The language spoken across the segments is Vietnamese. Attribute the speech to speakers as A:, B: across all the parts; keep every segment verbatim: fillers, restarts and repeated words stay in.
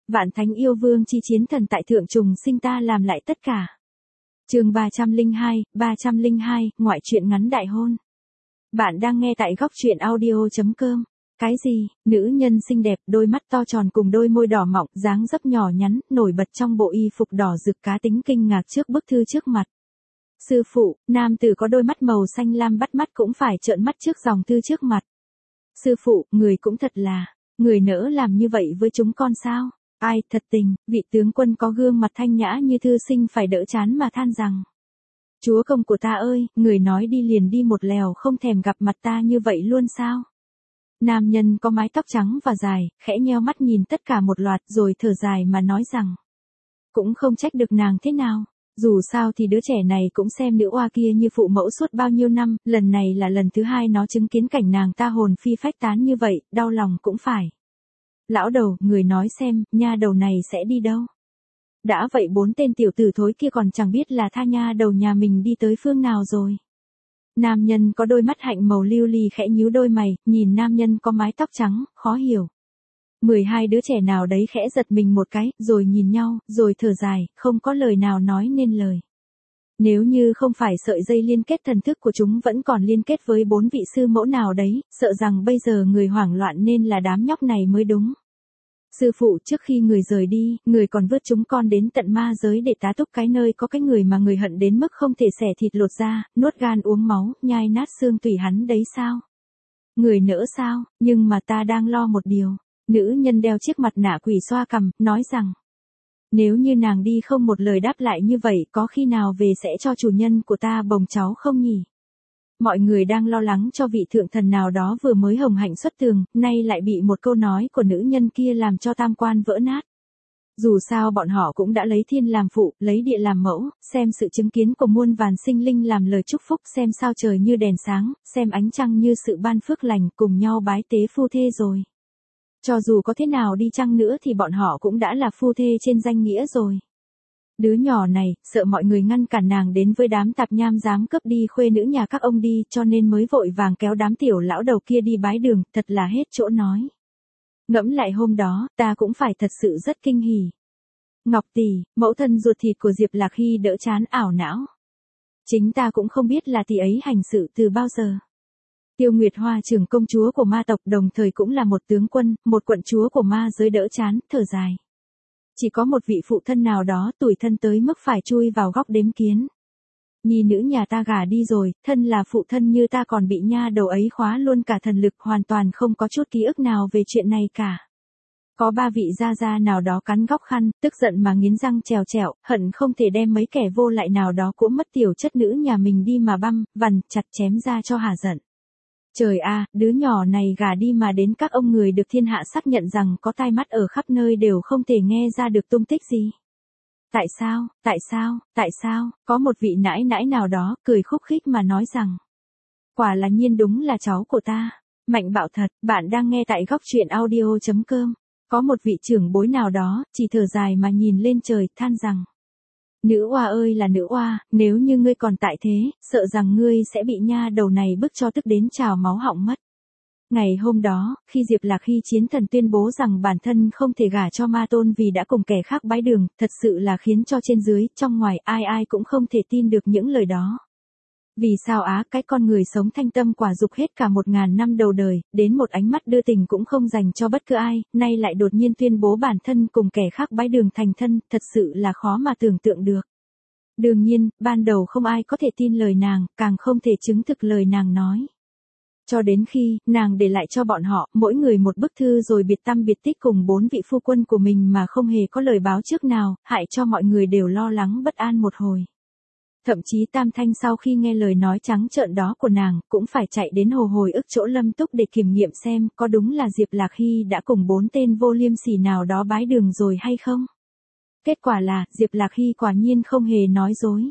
A: Vạn thánh yêu vương chi chiến thần tại thượng trùng sinh ta làm lại tất cả. Chương ba trăm lẻ hai, ba trăm lẻ hai, ngoại truyện ngắn đại hôn. Bạn đang nghe tại góc truyện audio chấm com. Cái gì, nữ nhân xinh đẹp, đôi mắt to tròn cùng đôi môi đỏ mọng, dáng dấp nhỏ nhắn, nổi bật trong bộ y phục đỏ rực, cá tính kinh ngạc trước bức thư trước mặt. Sư phụ, nam tử có đôi mắt màu xanh lam bắt mắt cũng phải trợn mắt trước dòng thư trước mặt. Sư phụ, người cũng thật là, người nỡ làm như vậy với chúng con sao? Ai, thật tình, vị tướng quân có gương mặt thanh nhã như thư sinh phải đỡ chán mà than rằng. Chúa công của ta ơi, người nói đi liền đi một lèo không thèm gặp mặt ta như vậy luôn sao? Nam nhân có mái tóc trắng và dài, khẽ nheo mắt nhìn tất cả một loạt rồi thở dài mà nói rằng. Cũng không trách được nàng thế nào. Dù sao thì đứa trẻ này cũng xem nữ oa kia như phụ mẫu suốt bao nhiêu năm, lần này là lần thứ hai nó chứng kiến cảnh nàng ta hồn phi phách tán như vậy, đau lòng cũng phải. Lão đầu, người nói xem, nha đầu này sẽ đi đâu? Đã vậy bốn tên tiểu tử thối kia còn chẳng biết là tha nha đầu nhà mình đi tới phương nào rồi. Nam nhân có đôi mắt hạnh màu lưu ly khẽ nhíu đôi mày, nhìn nam nhân có mái tóc trắng, khó hiểu. mười hai đứa trẻ nào đấy khẽ giật mình một cái, rồi nhìn nhau, rồi thở dài, không có lời nào nói nên lời. Nếu như không phải sợi dây liên kết thần thức của chúng vẫn còn liên kết với bốn vị sư mẫu nào đấy, sợ rằng bây giờ người hoảng loạn nên là đám nhóc này mới đúng. Sư phụ, trước khi người rời đi, người còn vớt chúng con đến tận ma giới để tá túc cái nơi có cái người mà người hận đến mức không thể xẻ thịt lột ra, nuốt gan uống máu, nhai nát xương tủy hắn đấy sao? Người nỡ sao, nhưng mà ta đang lo một điều. Nữ nhân đeo chiếc mặt nạ quỷ xoa cằm, nói rằng. Nếu như nàng đi không một lời đáp lại như vậy, có khi nào về sẽ cho chủ nhân của ta bồng cháu không nhỉ? Mọi người đang lo lắng cho vị thượng thần nào đó vừa mới hồng hạnh xuất tường, nay lại bị một câu nói của nữ nhân kia làm cho tam quan vỡ nát. Dù sao bọn họ cũng đã lấy thiên làm phụ, lấy địa làm mẫu, xem sự chứng kiến của muôn vàn sinh linh làm lời chúc phúc, xem sao trời như đèn sáng, xem ánh trăng như sự ban phước lành, cùng nhau bái tế phu thê rồi. Cho dù có thế nào đi chăng nữa thì bọn họ cũng đã là phu thê trên danh nghĩa rồi. Đứa nhỏ này, sợ mọi người ngăn cản nàng đến với đám tạp nham dám cướp đi khuê nữ nhà các ông đi, cho nên mới vội vàng kéo đám tiểu lão đầu kia đi bái đường, thật là hết chỗ nói. Ngẫm lại hôm đó, ta cũng phải thật sự rất kinh hỉ. Ngọc tỷ, mẫu thân ruột thịt của Diệp Lạc Hy đỡ chán ảo não. Chính ta cũng không biết là tỷ ấy hành sự từ bao giờ. Tiêu Nguyệt Hoa trưởng công chúa của ma tộc đồng thời cũng là một tướng quân, một quận chúa của ma giới đỡ chán, thở dài. Chỉ có một vị phụ thân nào đó tủi thân tới mức phải chui vào góc đếm kiến. Nhi nữ nhà ta gả đi rồi, thân là phụ thân như ta còn bị nha đầu ấy khóa luôn cả thần lực, hoàn toàn không có chút ký ức nào về chuyện này cả. Có ba vị gia gia nào đó cắn góc khăn, tức giận mà nghiến răng trèo trẹo, hận không thể đem mấy kẻ vô lại nào đó cũng mất tiểu chất nữ nhà mình đi mà băm, vằn, chặt chém ra cho hả giận. Trời a, đứa nhỏ này gả đi mà đến các ông người được thiên hạ xác nhận rằng có tai mắt ở khắp nơi đều không thể nghe ra được tung tích gì. Tại sao, tại sao, tại sao, có một vị nãi nãi nào đó cười khúc khích mà nói rằng. Quả là nhiên đúng là cháu của ta. Mạnh bạo thật, bạn đang nghe tại góc truyện audio chấm com. Có một vị trưởng bối nào đó, chỉ thở dài mà nhìn lên trời, than rằng. Nữ oa ơi là nữ oa, nếu như ngươi còn tại thế, sợ rằng ngươi sẽ bị nha đầu này bức cho tức đến trào máu họng mất. Ngày hôm đó, khi Diệp Lạc Hy chiến thần tuyên bố rằng bản thân không thể gả cho ma tôn vì đã cùng kẻ khác bái đường, thật sự là khiến cho trên dưới, trong ngoài, ai ai cũng không thể tin được những lời đó. Vì sao á, cái con người sống thanh tâm quả dục hết cả một ngàn năm đầu đời, đến một ánh mắt đưa tình cũng không dành cho bất cứ ai, nay lại đột nhiên tuyên bố bản thân cùng kẻ khác bái đường thành thân, thật sự là khó mà tưởng tượng được. Đương nhiên, ban đầu không ai có thể tin lời nàng, càng không thể chứng thực lời nàng nói. Cho đến khi, nàng để lại cho bọn họ, mỗi người một bức thư rồi biệt tăm biệt tích cùng bốn vị phu quân của mình mà không hề có lời báo trước nào, hại cho mọi người đều lo lắng bất an một hồi. Thậm chí Tam Thanh sau khi nghe lời nói trắng trợn đó của nàng, cũng phải chạy đến hồ hồi ức chỗ Lâm Túc để kiểm nghiệm xem có đúng là Diệp Lạc Hy đã cùng bốn tên vô liêm sỉ nào đó bái đường rồi hay không. Kết quả là, Diệp Lạc Hy quả nhiên không hề nói dối.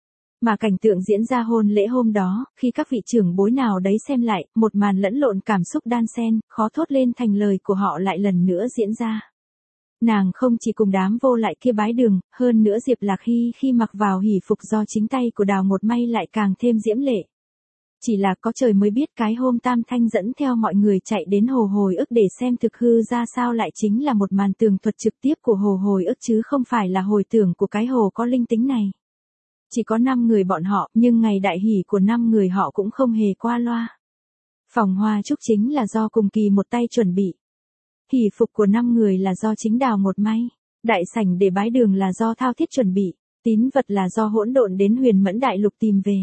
A: Mà cảnh tượng diễn ra hôn lễ hôm đó, khi các vị trưởng bối nào đấy xem lại, một màn lẫn lộn cảm xúc đan xen, khó thốt lên thành lời của họ lại lần nữa diễn ra. Nàng không chỉ cùng đám vô lại kia bái đường, hơn nữa Diệp Lạc Hy khi mặc vào hỷ phục do chính tay của Đào một may lại càng thêm diễm lệ. Chỉ là có trời mới biết cái hôm Tam Thanh dẫn theo mọi người chạy đến hồ hồi ức để xem thực hư ra sao lại chính là một màn tường thuật trực tiếp của hồ hồi ức chứ không phải là hồi tưởng của cái hồ có linh tính này. Chỉ có năm người bọn họ, nhưng ngày đại hỷ của năm người họ cũng không hề qua loa. Phòng hoa chúc chính là do cùng kỳ một tay chuẩn bị. Hỷ phục của năm người là do chính đào một may. Đại sảnh để bái đường là do thao thiết chuẩn bị. Tín vật là do hỗn độn đến huyền mẫn đại lục tìm về.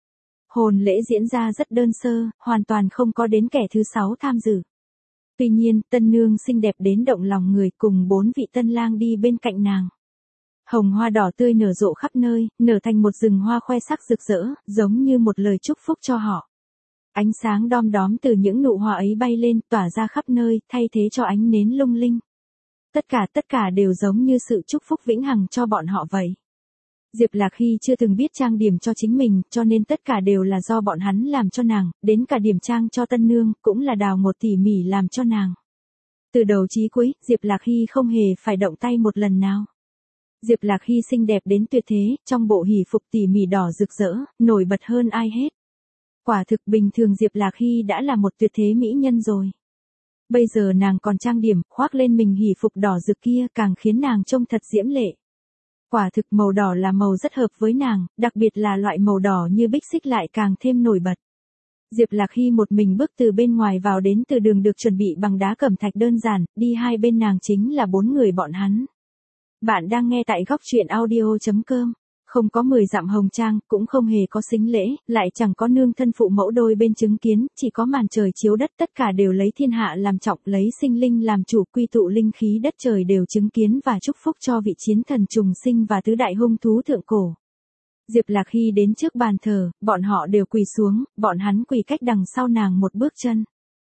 A: Hồn lễ diễn ra rất đơn sơ, hoàn toàn không có đến kẻ thứ sáu tham dự. Tuy nhiên, tân nương xinh đẹp đến động lòng người cùng bốn vị tân lang đi bên cạnh nàng. Hồng hoa đỏ tươi nở rộ khắp nơi, nở thành một rừng hoa khoe sắc rực rỡ, giống như một lời chúc phúc cho họ. Ánh sáng đom đóm từ những nụ hoa ấy bay lên, tỏa ra khắp nơi, thay thế cho ánh nến lung linh. Tất cả tất cả đều giống như sự chúc phúc vĩnh hằng cho bọn họ vậy. Diệp Lạc Hy chưa từng biết trang điểm cho chính mình, cho nên tất cả đều là do bọn hắn làm cho nàng, đến cả điểm trang cho tân nương, cũng là đào một tỉ mỉ làm cho nàng. Từ đầu chí cuối, Diệp Lạc Hy không hề phải động tay một lần nào. Diệp Lạc Hy xinh đẹp đến tuyệt thế, trong bộ hỷ phục tỉ mỉ đỏ rực rỡ, nổi bật hơn ai hết. Quả thực bình thường Diệp Lạc Hy đã là một tuyệt thế mỹ nhân rồi. Bây giờ nàng còn trang điểm, khoác lên mình hỷ phục đỏ rực kia càng khiến nàng trông thật diễm lệ. Quả thực màu đỏ là màu rất hợp với nàng, đặc biệt là loại màu đỏ như bích xích lại càng thêm nổi bật. Diệp Lạc Hy một mình bước từ bên ngoài vào đến từ đường được chuẩn bị bằng đá cẩm thạch đơn giản, đi hai bên nàng chính là bốn người bọn hắn. Bạn đang nghe tại góc truyện audio chấm com. Không có mười dặm hồng trang, cũng không hề có sính lễ, lại chẳng có nương thân phụ mẫu đôi bên chứng kiến, chỉ có màn trời chiếu đất, tất cả đều lấy thiên hạ làm trọng, lấy sinh linh làm chủ, quy tụ linh khí đất trời đều chứng kiến và chúc phúc cho vị chiến thần trùng sinh và tứ đại hung thú thượng cổ. Diệp Lạc Hy đến trước bàn thờ, bọn họ đều quỳ xuống, bọn hắn quỳ cách đằng sau nàng một bước chân.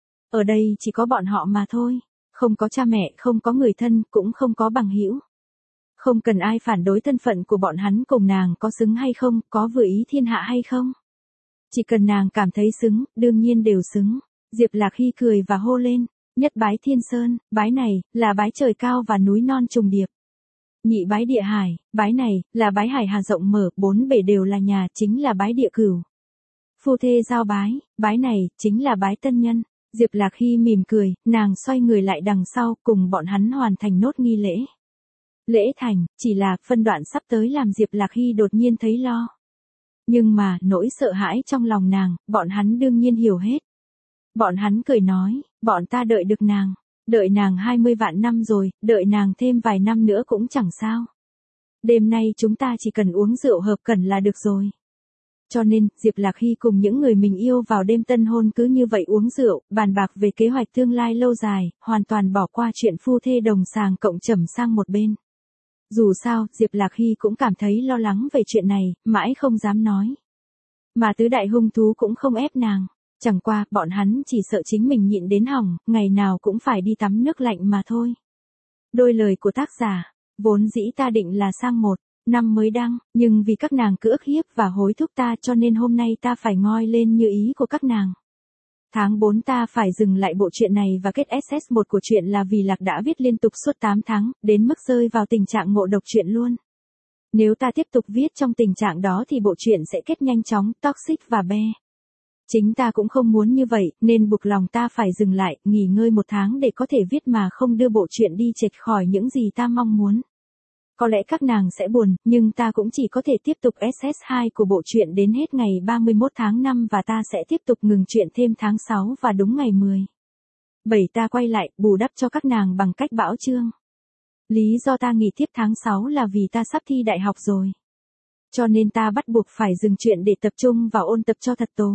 A: Ở đây chỉ có bọn họ mà thôi, không có cha mẹ, không có người thân, cũng không có bằng hữu. Không cần ai phản đối thân phận của bọn hắn cùng nàng có xứng hay không, có vừa ý thiên hạ hay không. Chỉ cần nàng cảm thấy xứng, đương nhiên đều xứng. Diệp Lạc Hy cười và hô lên, nhất bái thiên sơn, bái này, là bái trời cao và núi non trùng điệp. Nhị bái địa hải, bái này, là bái hải hà rộng mở, bốn bể đều là nhà, chính là bái địa cửu. Phu thê giao bái, bái này, chính là bái tân nhân. Diệp Lạc Hy mỉm cười, nàng xoay người lại đằng sau, cùng bọn hắn hoàn thành nốt nghi lễ. Lễ thành, chỉ là phân đoạn sắp tới làm Diệp Lạc Hy đột nhiên thấy lo. Nhưng mà, nỗi sợ hãi trong lòng nàng, bọn hắn đương nhiên hiểu hết. Bọn hắn cười nói, bọn ta đợi được nàng, đợi nàng hai mươi vạn năm rồi, đợi nàng thêm vài năm nữa cũng chẳng sao. Đêm nay chúng ta chỉ cần uống rượu hợp cần là được rồi. Cho nên, Diệp Lạc Hy cùng những người mình yêu vào đêm tân hôn cứ như vậy uống rượu, bàn bạc về kế hoạch tương lai lâu dài, hoàn toàn bỏ qua chuyện phu thê đồng sàng cộng trầm sang một bên. Dù sao, Diệp Lạc Hy cũng cảm thấy lo lắng về chuyện này, mãi không dám nói. Mà tứ đại hung thú cũng không ép nàng. Chẳng qua, bọn hắn chỉ sợ chính mình nhịn đến hỏng, ngày nào cũng phải đi tắm nước lạnh mà thôi. Đôi lời của tác giả, vốn dĩ ta định là sang một năm mới đăng, nhưng vì các nàng cứ ức hiếp và hối thúc ta cho nên hôm nay ta phải ngoi lên như ý của các nàng. Tháng bốn ta phải dừng lại bộ truyện này và kết ét ét một của truyện là vì Lạc đã viết liên tục suốt tám tháng, đến mức rơi vào tình trạng ngộ độc truyện luôn. Nếu ta tiếp tục viết trong tình trạng đó thì bộ truyện sẽ kết nhanh chóng, toxic và be. Chính ta cũng không muốn như vậy, nên buộc lòng ta phải dừng lại, nghỉ ngơi một tháng để có thể viết mà không đưa bộ truyện đi chệch khỏi những gì ta mong muốn. Có lẽ các nàng sẽ buồn, nhưng ta cũng chỉ có thể tiếp tục ét ét hai của bộ truyện đến hết ngày ba mươi mốt tháng năm và ta sẽ tiếp tục ngừng truyện thêm tháng sáu và đúng ngày mười. bảy ta quay lại, bù đắp cho các nàng bằng cách bão chương. Lý do ta nghỉ tiếp tháng sáu là vì ta sắp thi đại học rồi. Cho nên ta bắt buộc phải dừng truyện để tập trung vào ôn tập cho thật tố.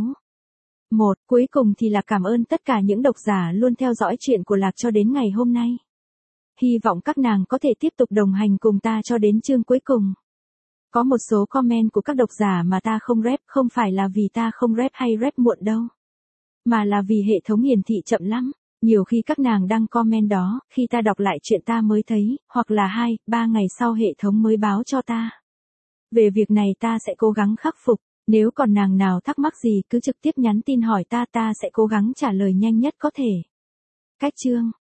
A: Một, cuối cùng thì là cảm ơn tất cả những độc giả luôn theo dõi truyện của Lạc cho đến ngày hôm nay. Hy vọng các nàng có thể tiếp tục đồng hành cùng ta cho đến chương cuối cùng. Có một số comment của các độc giả mà ta không rep không phải là vì ta không rep hay rep muộn đâu. Mà là vì hệ thống hiển thị chậm lắm. Nhiều khi các nàng đăng comment đó, khi ta đọc lại chuyện ta mới thấy, hoặc là hai, ba ngày sau hệ thống mới báo cho ta. Về việc này ta sẽ cố gắng khắc phục. Nếu còn nàng nào thắc mắc gì cứ trực tiếp nhắn tin hỏi ta ta sẽ cố gắng trả lời nhanh nhất có thể. Cách chương